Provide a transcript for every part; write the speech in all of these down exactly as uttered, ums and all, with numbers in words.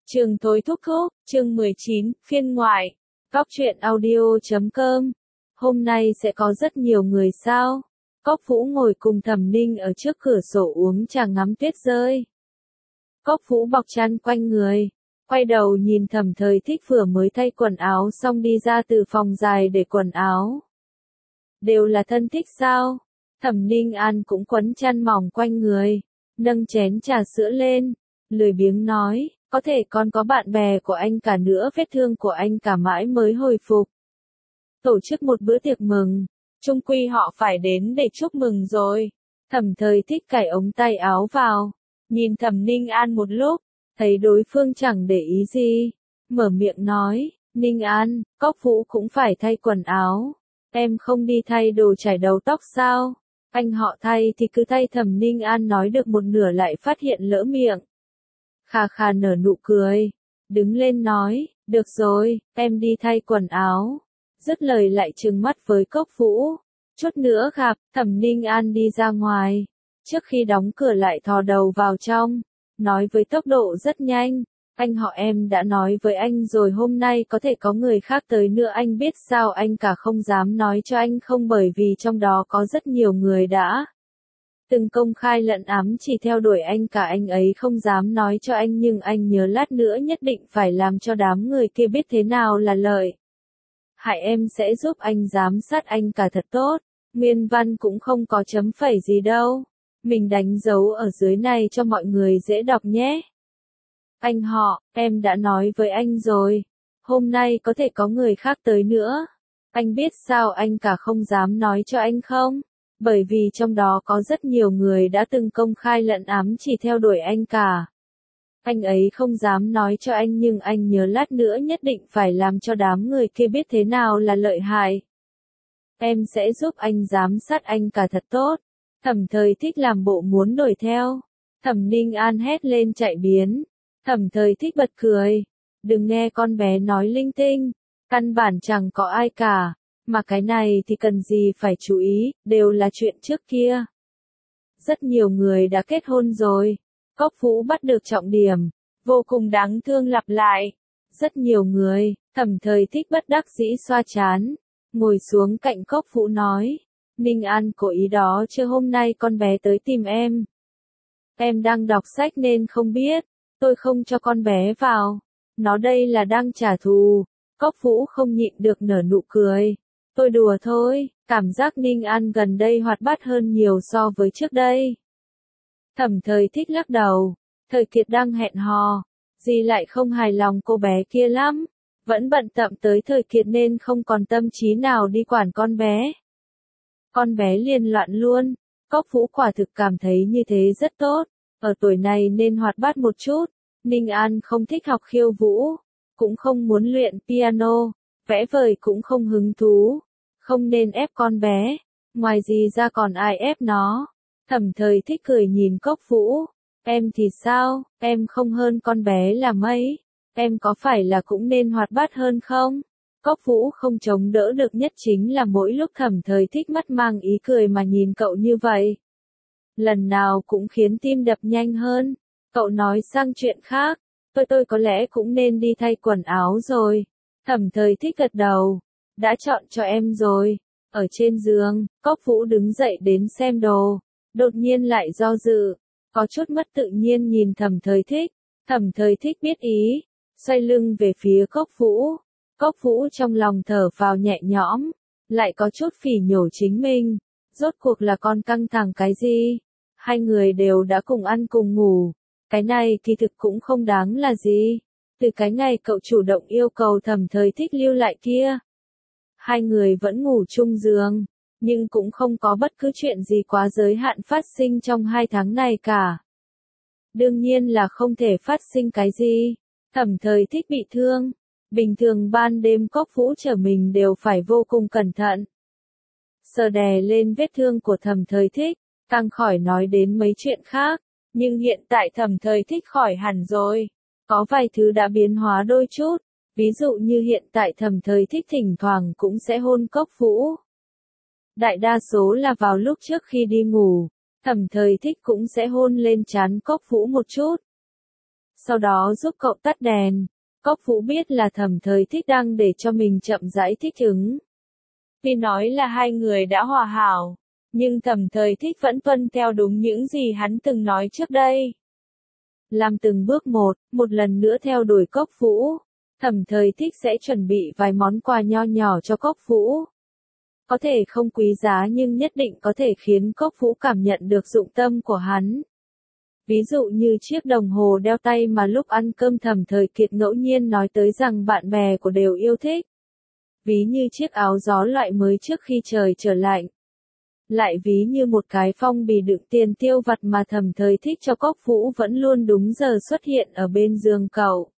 Trường Thối Thúc Thúc, chương mười chín, phiên ngoại. Cóc truyện audio chấm com. Hôm nay sẽ có rất nhiều người sao? Cóc Vũ ngồi cùng Thẩm Ninh ở trước cửa sổ uống trà ngắm tuyết rơi. Cóc Vũ bọc chăn quanh người, quay đầu nhìn Thẩm Thời Thích vừa mới thay quần áo xong đi ra từ phòng dài để quần áo. Đều là thân thích sao? Thẩm Ninh An cũng quấn chăn mỏng quanh người, nâng chén trà sữa lên, lười biếng nói, có thể còn có bạn bè của anh cả nữa, vết thương của anh cả mãi mới hồi phục. Tổ chức một bữa tiệc mừng, chung quy họ phải đến để chúc mừng rồi. Thẩm Thời Thích cài ống tay áo vào, nhìn Thẩm Ninh An một lúc, thấy đối phương chẳng để ý gì, mở miệng nói, Ninh An, Cóc Vũ cũng phải thay quần áo, em không đi thay đồ chải đầu tóc sao? Anh họ thay thì cứ thay. Thẩm Ninh An nói được một nửa lại phát hiện lỡ miệng. Khà khà nở nụ cười, đứng lên nói, được rồi, em đi thay quần áo. Dứt lời lại trừng mắt với Cóc Vũ. Chút nữa gặp, Thẩm Ninh An đi ra ngoài. Trước khi đóng cửa lại thò đầu vào trong, nói với tốc độ rất nhanh, anh họ em đã nói với anh rồi, hôm nay có thể có người khác tới nữa, anh biết sao anh cả không dám nói cho anh không, bởi vì trong đó có rất nhiều người đã từng công khai lẫn ám chỉ theo đuổi anh cả, anh ấy không dám nói cho anh nhưng anh nhớ lát nữa nhất định phải làm cho đám người kia biết thế nào là lợi hại, em sẽ giúp anh giám sát anh cả thật tốt. Nguyên văn cũng không có chấm phẩy gì đâu, mình đánh dấu ở dưới này cho mọi người dễ đọc nhé. Anh họ, em đã nói với anh rồi, hôm nay có thể có người khác tới nữa. Anh biết sao anh cả không dám nói cho anh không? Bởi vì trong đó có rất nhiều người đã từng công khai lẫn ám chỉ theo đuổi anh cả. Anh ấy không dám nói cho anh nhưng anh nhớ lát nữa nhất định phải làm cho đám người kia biết thế nào là lợi hại. Em sẽ giúp anh giám sát anh cả thật tốt. Thẩm Thời Thích làm bộ muốn đuổi theo. Thẩm Ninh An hét lên chạy biến. Thẩm Thời Thích bật cười. Đừng nghe con bé nói linh tinh. Căn bản chẳng có ai cả. Mà cái này thì cần gì phải chú ý, đều là chuyện trước kia. Rất nhiều người đã kết hôn rồi. Cóc Vũ bắt được trọng điểm. Vô cùng đáng thương lặp lại. Rất nhiều người. Thẩm Thời Thích bất đắc dĩ xoa chán. Ngồi xuống cạnh Cóc Vũ nói. Ninh An cố ý đó chứ, hôm nay con bé tới tìm em. Em đang đọc sách nên không biết. Tôi không cho con bé vào. Nó đây là đang trả thù. Cóc Vũ không nhịn được nở nụ cười. Tôi đùa thôi, cảm giác Ninh An gần đây hoạt bát hơn nhiều so với trước đây. Thẩm Thời Thích lắc đầu. Thời Kiệt đang hẹn hò. Dì lại không hài lòng cô bé kia lắm. Vẫn bận tâm tới Thời Kiệt nên không còn tâm trí nào đi quản con bé. Con bé liền loạn luôn. Cóc Vũ quả thực cảm thấy như thế rất tốt. Ở tuổi này nên hoạt bát một chút. Ninh An không thích học khiêu vũ. Cũng không muốn luyện piano. Vẽ vời cũng không hứng thú. Không nên ép con bé. Ngoài gì ra còn ai ép nó. Thẩm Thời Thích cười nhìn Cóc Vũ. Em thì sao, em không hơn con bé là mấy. Em có phải là cũng nên hoạt bát hơn không? Cóc Vũ không chống đỡ được, nhất chính là mỗi lúc Thẩm Thời Thích mắt mang ý cười mà nhìn cậu như vậy. Lần nào cũng khiến tim đập nhanh hơn. Cậu nói sang chuyện khác. Tôi tôi có lẽ cũng nên đi thay quần áo rồi. Thẩm Thời Thích gật đầu. Đã chọn cho em rồi. Ở trên giường, Cóc Vũ đứng dậy đến xem đồ. Đột nhiên lại do dự. Có chút mất tự nhiên nhìn Thẩm Thời Thích. Thẩm Thời Thích biết ý. Xoay lưng về phía Cóc Vũ. Cóc Vũ trong lòng thở vào nhẹ nhõm. Lại có chút phỉ nhổ chính mình. Rốt cuộc là con căng thẳng cái gì? Hai người đều đã cùng ăn cùng ngủ. Cái này thì thực cũng không đáng là gì. Từ cái ngày cậu chủ động yêu cầu Thẩm Thời Thích lưu lại kia. Hai người vẫn ngủ chung giường. Nhưng cũng không có bất cứ chuyện gì quá giới hạn phát sinh trong hai tháng này cả. Đương nhiên là không thể phát sinh cái gì. Thẩm Thời Thích bị thương. Bình thường ban đêm Cóc Vũ trở mình đều phải vô cùng cẩn thận. Sờ đè lên vết thương của Thẩm Thời Thích. Càng khỏi nói đến mấy chuyện khác. Nhưng hiện tại Thẩm Thời Thích khỏi hẳn rồi. Có vài thứ đã biến hóa đôi chút. Ví dụ như hiện tại Thẩm Thời Thích thỉnh thoảng cũng sẽ hôn Cóc Vũ. Đại đa số là vào lúc trước khi đi ngủ. Thẩm Thời Thích cũng sẽ hôn lên trán Cóc Vũ một chút. sau đó giúp cậu tắt đèn. Cốc Vũ biết là Thẩm Thời Thích đang để cho mình chậm rãi thích ứng. Tuy nói là hai người đã hòa hảo, nhưng Thẩm Thời Thích vẫn tuân theo đúng những gì hắn từng nói trước đây. Làm từng bước một, một lần nữa theo đuổi Cốc Vũ, Thẩm Thời Thích sẽ chuẩn bị vài món quà nho nhỏ cho Cốc Vũ. Có thể không quý giá nhưng nhất định có thể khiến Cốc Vũ cảm nhận được dụng tâm của hắn. Ví dụ như chiếc đồng hồ đeo tay mà lúc ăn cơm Thẩm Thời Kiệt ngẫu nhiên nói tới rằng bạn bè của đều yêu thích. Ví như chiếc áo gió loại mới trước khi trời trở lạnh. Lại ví như một cái phong bì đựng tiền tiêu vặt mà Thẩm Thời Thích cho Cốc Vũ vẫn luôn đúng giờ xuất hiện ở bên giường cậu.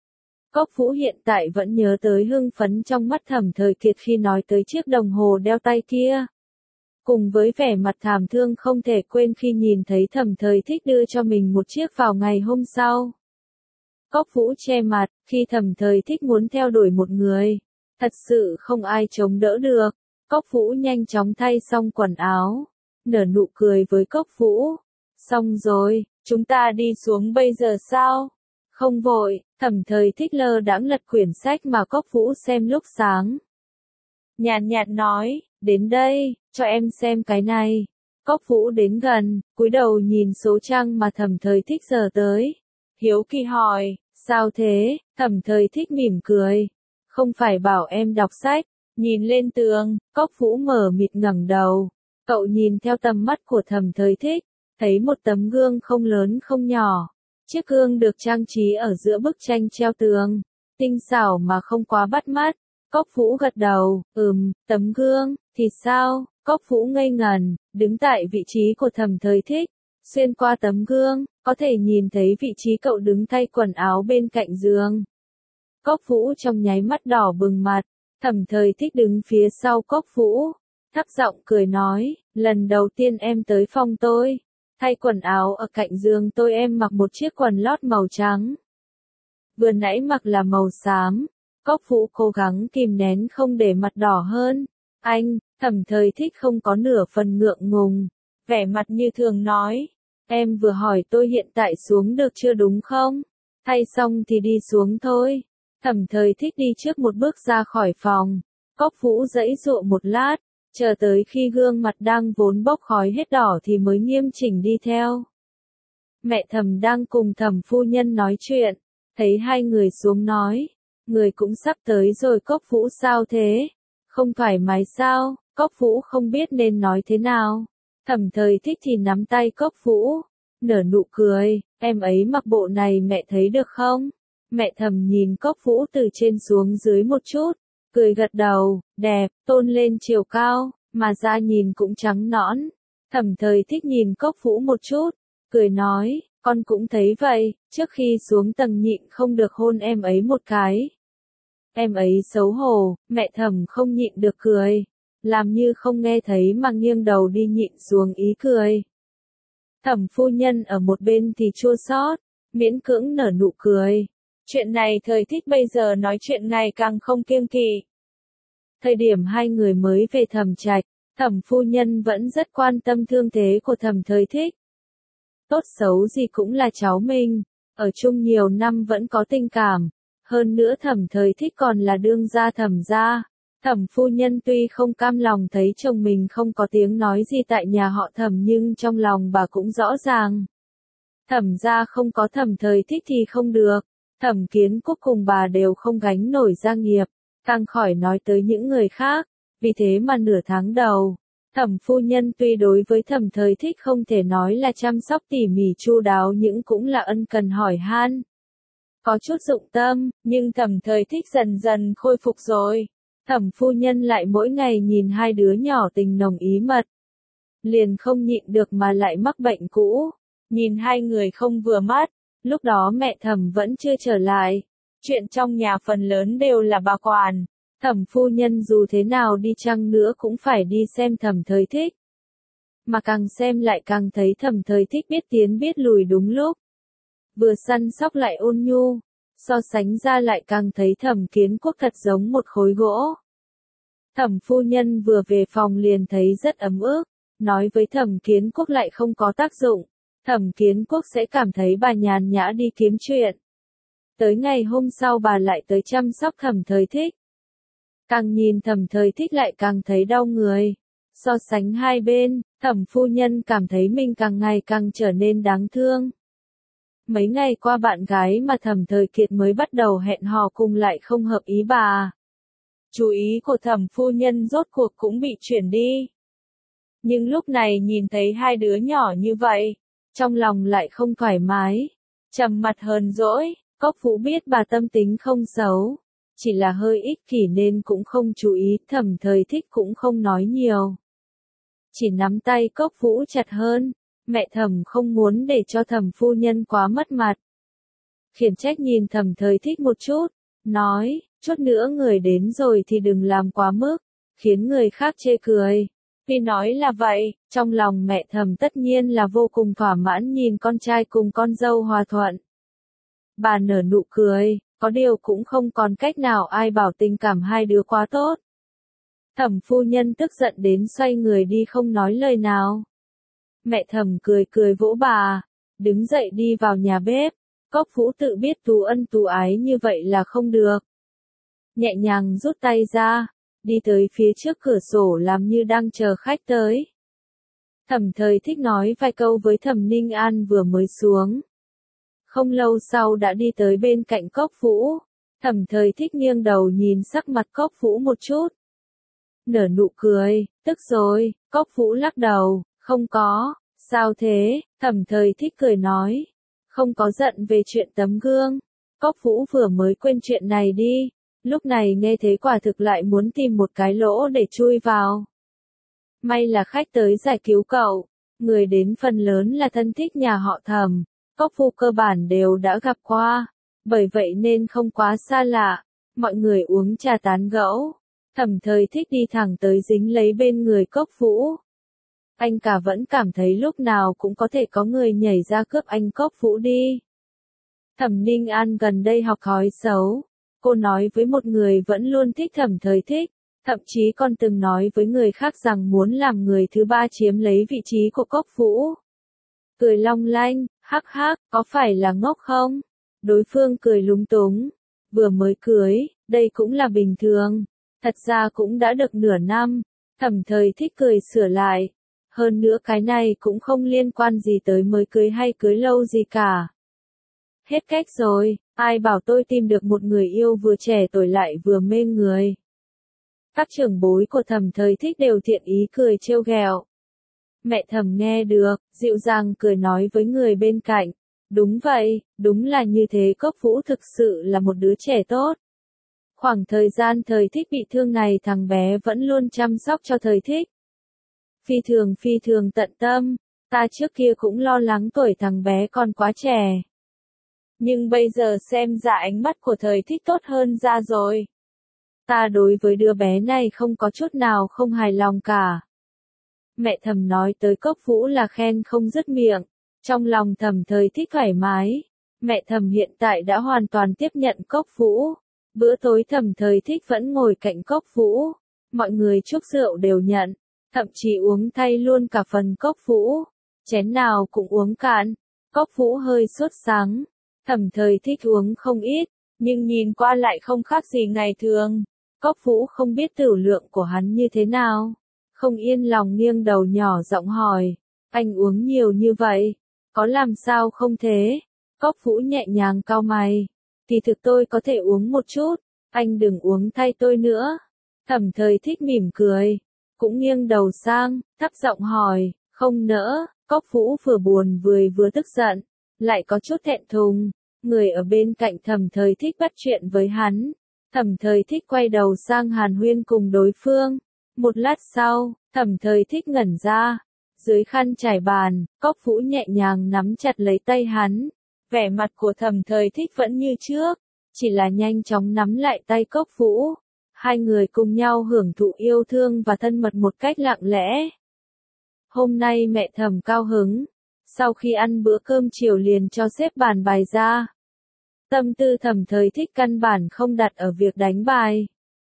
Cốc Vũ hiện tại vẫn nhớ tới hưng phấn trong mắt Thẩm Thời Kiệt khi nói tới chiếc đồng hồ đeo tay kia. Cùng với vẻ mặt thảm thương không thể quên khi nhìn thấy Thẩm Thời Thích đưa cho mình một chiếc vào ngày hôm sau. Cốc Vũ che mặt, khi Thẩm Thời Thích muốn theo đuổi một người, thật sự không ai chống đỡ được. Cốc Vũ nhanh chóng thay xong quần áo, nở nụ cười với Cốc Vũ. Xong rồi, chúng ta đi xuống bây giờ sao? Không vội, Thẩm Thời Thích lơ đãng lật quyển sách mà Cốc Vũ xem lúc sáng. Nhàn nhạt nói, đến đây, cho em xem cái này. Cốc Vũ đến gần, cúi đầu nhìn số trang mà Thẩm Thời Thích giờ tới. Hiếu kỳ hỏi, sao thế? Thẩm Thời Thích mỉm cười. Không phải bảo em đọc sách. Nhìn lên tường, Cốc Vũ mở mịt ngẩng đầu. Cậu nhìn theo tầm mắt của Thẩm Thời Thích, thấy một tấm gương không lớn không nhỏ. Chiếc gương được trang trí ở giữa bức tranh treo tường, tinh xảo mà không quá bắt mắt. Cốc Vũ gật đầu, ừm, tấm gương, thì sao? Cốc Vũ ngây ngẩn, đứng tại vị trí của Thẩm Thời Thích. Xuyên qua tấm gương, có thể nhìn thấy vị trí cậu đứng thay quần áo bên cạnh giường. Cốc Vũ trong nháy mắt đỏ bừng mặt. Thẩm Thời Thích đứng phía sau Cốc Vũ, thấp giọng cười nói, lần đầu tiên em tới phòng tôi, thay quần áo ở cạnh giường tôi em mặc một chiếc quần lót màu trắng. Vừa nãy mặc là màu xám, Cốc Vũ cố gắng kìm nén không để mặt đỏ hơn. Anh, Thẩm Thời Thích không có nửa phần ngượng ngùng, vẻ mặt như thường nói, em vừa hỏi tôi hiện tại xuống được chưa đúng không? Thay xong thì đi xuống thôi. Thẩm Thời Thích đi trước một bước ra khỏi phòng. Cốc Vũ giãy giụa một lát, chờ tới khi gương mặt đang vốn bốc khói hết đỏ thì mới nghiêm chỉnh đi theo. Mẹ Thẩm đang cùng Thẩm phu nhân nói chuyện, thấy hai người xuống nói, người cũng sắp tới rồi. Cốc Vũ sao thế? Không thoải mái sao? Cốc Vũ không biết nên nói thế nào. Thẩm Thời Thích thì nắm tay Cốc Vũ, nở nụ cười, em ấy mặc bộ này mẹ thấy được không? Mẹ Thẩm nhìn Cốc Vũ từ trên xuống dưới một chút, cười gật đầu, đẹp, tôn lên chiều cao, mà da nhìn cũng trắng nõn. Thẩm Thời Thích nhìn Cốc Vũ một chút, cười nói, con cũng thấy vậy, trước khi xuống tầng nhịn không được hôn em ấy một cái. Em ấy xấu hổ, mẹ Thẩm không nhịn được cười, làm như không nghe thấy mà nghiêng đầu đi nhịn xuống ý cười. Thẩm phu nhân ở một bên thì chua xót, miễn cưỡng nở nụ cười. Chuyện này Thời Thích bây giờ nói chuyện ngày càng không kiêng kỵ. Thời điểm hai người mới về Thẩm Trạch, Thẩm phu nhân vẫn rất quan tâm thương thế của Thẩm Thời Thích. Tốt xấu gì cũng là cháu mình, ở chung nhiều năm vẫn có tình cảm. Hơn nữa Thẩm Thời Thích còn là đương gia Thẩm gia. Thẩm phu nhân tuy không cam lòng thấy chồng mình không có tiếng nói gì tại nhà họ Thẩm nhưng trong lòng bà cũng rõ ràng. Thẩm gia không có Thẩm Thời Thích thì không được. Thẩm Kiến Quốc cùng bà đều không gánh nổi gia nghiệp, càng khỏi nói tới những người khác. Vì thế mà nửa tháng đầu, Thẩm phu nhân tuy đối với Thẩm Thời Thích không thể nói là chăm sóc tỉ mỉ chu đáo nhưng cũng là ân cần hỏi han. Có chút dụng tâm, nhưng Thẩm Thời Thích dần dần khôi phục rồi. Thẩm phu nhân lại mỗi ngày nhìn hai đứa nhỏ tình nồng ý mật. Liền không nhịn được mà lại mắc bệnh cũ. Nhìn hai người không vừa mắt. Lúc đó mẹ Thẩm vẫn chưa trở lại. Chuyện trong nhà phần lớn đều là bà quản. Thẩm phu nhân dù thế nào đi chăng nữa cũng phải đi xem Thẩm Thời Thích. Mà càng xem lại càng thấy Thẩm Thời Thích biết tiến biết lùi đúng lúc. Vừa săn sóc lại ôn nhu. So sánh ra lại càng thấy Thẩm Kiến Quốc thật giống một khối gỗ. Thẩm phu nhân vừa về phòng liền thấy rất ấm ức. Nói với Thẩm Kiến Quốc lại không có tác dụng. Thẩm Kiến Quốc sẽ cảm thấy bà nhàn nhã đi kiếm chuyện. Tới ngày hôm sau bà lại tới chăm sóc Thẩm Thời Thích. Càng nhìn Thẩm Thời Thích lại càng thấy đau người. So sánh hai bên, Thẩm phu nhân cảm thấy mình càng ngày càng trở nên đáng thương. Mấy ngày qua bạn gái mà Thẩm Thời Kiệt mới bắt đầu hẹn hò cùng lại không hợp ý bà. Chú ý của Thẩm phu nhân rốt cuộc cũng bị chuyển đi. Nhưng lúc này nhìn thấy hai đứa nhỏ như vậy, trong lòng lại không thoải mái, trầm mặt hờn dỗi. Cốc Vũ biết bà tâm tính không xấu, chỉ là hơi ích kỷ nên cũng không chú ý. Thẩm Thời Thích cũng không nói nhiều, chỉ nắm tay Cốc Vũ chặt hơn. Mẹ Thẩm không muốn để cho Thẩm phu nhân quá mất mặt, khiển trách nhìn Thẩm Thời Thích một chút, nói, chút nữa người đến rồi thì đừng làm quá mức, khiến người khác chê cười. Vì nói là vậy, trong lòng mẹ Thẩm tất nhiên là vô cùng thỏa mãn nhìn con trai cùng con dâu hòa thuận. Bà nở nụ cười, có điều cũng không còn cách nào ai bảo tình cảm hai đứa quá tốt. Thẩm phu nhân tức giận đến xoay người đi không nói lời nào. Mẹ Thẩm cười cười vỗ bà, đứng dậy đi vào nhà bếp. Cốc Vũ tự biết tú ân tú ái như vậy là không được. Nhẹ nhàng rút tay ra, đi tới phía trước cửa sổ làm như đang chờ khách tới. Thẩm Thời Thích nói vài câu với Thẩm Ninh An vừa mới xuống. Không lâu sau đã đi tới bên cạnh Cốc Vũ. Thẩm Thời Thích nghiêng đầu nhìn sắc mặt Cốc Vũ một chút. Nở nụ cười, tức rồi. Cốc Vũ lắc đầu, không có. Sao thế? Thẩm Thời Thích cười nói. Không có giận về chuyện tấm gương. Cốc Vũ vừa mới quên chuyện này đi. Lúc này nghe thế quả thực lại muốn tìm một cái lỗ để chui vào. May là khách tới giải cứu cậu. Người đến phần lớn là thân thích nhà họ Thẩm. Cốc Vũ cơ bản đều đã gặp qua. Bởi vậy nên không quá xa lạ. Mọi người uống trà tán gẫu. Thẩm Thời Thích đi thẳng tới dính lấy bên người Cốc Vũ. Anh cả vẫn cảm thấy lúc nào cũng có thể có người nhảy ra cướp anh Cốc Vũ đi. Thẩm Ninh An gần đây học thói xấu. Cô nói với một người vẫn luôn thích Thẩm Thời Thích, thậm chí còn từng nói với người khác rằng muốn làm người thứ ba chiếm lấy vị trí của Cốc Vũ. Cười long lanh, hắc hắc, có phải là ngốc không? Đối phương cười lúng túng. Vừa mới cưới, đây cũng là bình thường. Thật ra cũng đã được nửa năm. Thẩm Thời Thích cười sửa lại. Hơn nữa cái này cũng không liên quan gì tới mới cưới hay cưới lâu gì cả. Hết cách rồi, ai bảo tôi tìm được một người yêu vừa trẻ tuổi lại vừa mê người. Các trưởng bối của Thẩm Thời Thích đều thiện ý cười trêu ghẹo. Mẹ Thẩm nghe được, dịu dàng cười nói với người bên cạnh. Đúng vậy, đúng là như thế. Cốc Vũ thực sự là một đứa trẻ tốt. Khoảng thời gian Thời Thích bị thương này thằng bé vẫn luôn chăm sóc cho Thời Thích. Phi thường phi thường tận tâm, ta trước kia cũng lo lắng tuổi thằng bé còn quá trẻ. Nhưng bây giờ xem ra ánh mắt của Thời Thích tốt hơn ra rồi. Ta đối với đứa bé này không có chút nào không hài lòng cả. Mẹ Thẩm nói tới Cốc Vũ là khen không dứt miệng, trong lòng Thẩm Thời Thích thoải mái. Mẹ Thẩm hiện tại đã hoàn toàn tiếp nhận Cốc Vũ. Bữa tối Thẩm Thời Thích vẫn ngồi cạnh Cốc Vũ, mọi người chúc rượu đều nhận, thậm chí uống thay luôn cả phần Cốc Vũ, chén nào cũng uống cạn. Cốc Vũ hơi sốt sắng, Thẩm Thời Thích uống không ít, nhưng nhìn qua lại không khác gì ngày thường. Cốc Vũ không biết tửu lượng của hắn như thế nào, không yên lòng nghiêng đầu nhỏ giọng hỏi, anh uống nhiều như vậy, có làm sao không thế? Cốc Vũ nhẹ nhàng cau mày, kỳ thực tôi có thể uống một chút, anh đừng uống thay tôi nữa. Thẩm Thời Thích mỉm cười, cũng nghiêng đầu sang, thấp giọng hỏi, không nỡ. Cốc Vũ vừa buồn vừa vừa tức giận, lại có chút thẹn thùng. Người ở bên cạnh Thẩm Thời Thích bắt chuyện với hắn. Thẩm Thời Thích quay đầu sang hàn huyên cùng đối phương. Một lát sau, Thẩm Thời Thích ngẩn ra. Dưới khăn trải bàn, Cốc Vũ nhẹ nhàng nắm chặt lấy tay hắn. Vẻ mặt của Thẩm Thời Thích vẫn như trước, chỉ là nhanh chóng nắm lại tay Cốc Vũ. Hai người cùng nhau hưởng thụ yêu thương và thân mật một cách lặng lẽ. Hôm nay mẹ Thẩm cao hứng, sau khi ăn bữa cơm chiều liền cho xếp bàn bài ra. Tâm tư Thẩm Thời Thích căn bản không đặt ở việc đánh bài.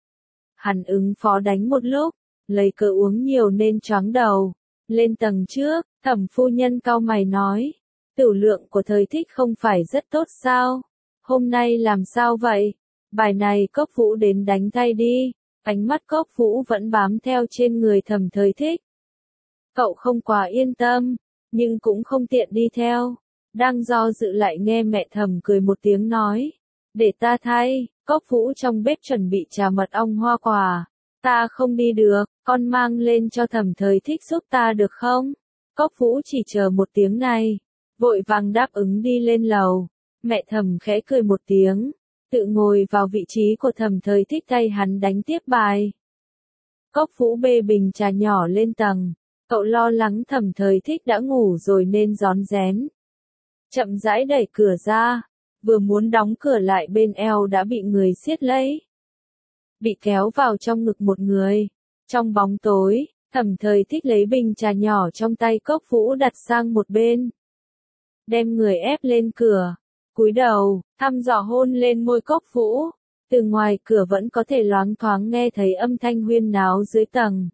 Hắn ứng phó đánh một lúc, lấy cớ uống nhiều nên choáng đầu. Lên tầng trước, Thẩm phu nhân cau mày nói, Tửu lượng của Thời Thích không phải rất tốt sao? Hôm nay làm sao vậy? Bài này Cốc Vũ đến đánh tay đi. Ánh mắt Cốc Vũ vẫn bám theo trên người Thẩm Thời Thích. Cậu không quá yên tâm, nhưng cũng không tiện đi theo. Đang do dự lại nghe mẹ Thẩm cười một tiếng nói. Để ta thay, Cốc Vũ trong bếp chuẩn bị trà mật ong hoa quả. Ta không đi được, con mang lên cho Thẩm Thời Thích giúp ta được không? Cốc Vũ chỉ chờ một tiếng này, vội vàng đáp ứng đi lên lầu. Mẹ Thẩm khẽ cười một tiếng, tự ngồi vào vị trí của Thẩm Thời Thích thay hắn đánh tiếp bài. Cốc Vũ bê bình trà nhỏ lên tầng, cậu lo lắng Thẩm Thời Thích đã ngủ rồi nên rón rén. Chậm rãi đẩy cửa ra, vừa muốn đóng cửa lại bên eo đã bị người siết lấy. Bị kéo vào trong ngực một người. Trong bóng tối, Thẩm Thời Thích lấy bình trà nhỏ trong tay Cốc Vũ đặt sang một bên. Đem người ép lên cửa, cúi đầu, thăm dò hôn lên môi Cốc Vũ. Từ ngoài cửa vẫn có thể loáng thoáng nghe thấy âm thanh huyên náo dưới tầng.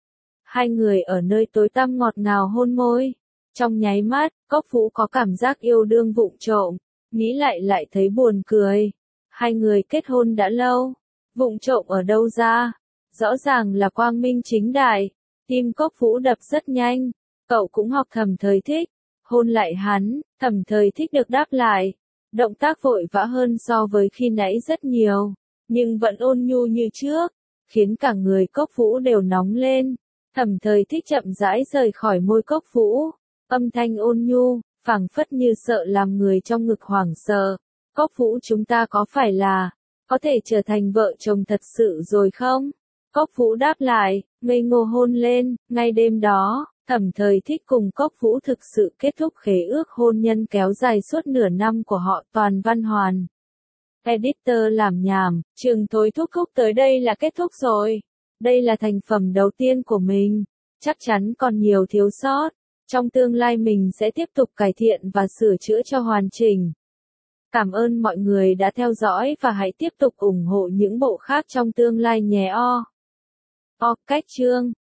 Hai người ở nơi tối tăm ngọt ngào hôn môi. Trong nháy mắt, Cốc Vũ có cảm giác yêu đương vụng trộm, nghĩ lại lại thấy buồn cười. Hai người kết hôn đã lâu, vụng trộm ở đâu ra? Rõ ràng là quang minh chính đại. Tim Cốc Vũ đập rất nhanh, cậu cũng học Thẩm Thời Thích, hôn lại hắn. Thẩm Thời Thích được đáp lại, động tác vội vã hơn so với khi nãy rất nhiều, nhưng vẫn ôn nhu như trước, khiến cả người Cốc Vũ đều nóng lên. Thẩm Thời Thích chậm rãi rời khỏi môi Cốc Vũ, âm thanh ôn nhu, phảng phất như sợ làm người trong ngực hoảng sợ. Cốc Vũ, chúng ta có phải là có thể trở thành vợ chồng thật sự rồi không? Cốc Vũ đáp lại, ngây ngô hôn lên. Ngay đêm đó, Thẩm Thời Thích cùng Cốc Vũ thực sự kết thúc khế ước hôn nhân kéo dài suốt nửa năm của họ. Toàn Văn Hoàn, editor làm nhảm, Trường Thối Thúc Thúc tới đây là kết thúc rồi. Đây là thành phẩm đầu tiên của mình, chắc chắn còn nhiều thiếu sót. Trong tương lai mình sẽ tiếp tục cải thiện và sửa chữa cho hoàn chỉnh. Cảm ơn mọi người đã theo dõi và hãy tiếp tục ủng hộ những bộ khác trong tương lai nhé. O. O cách chương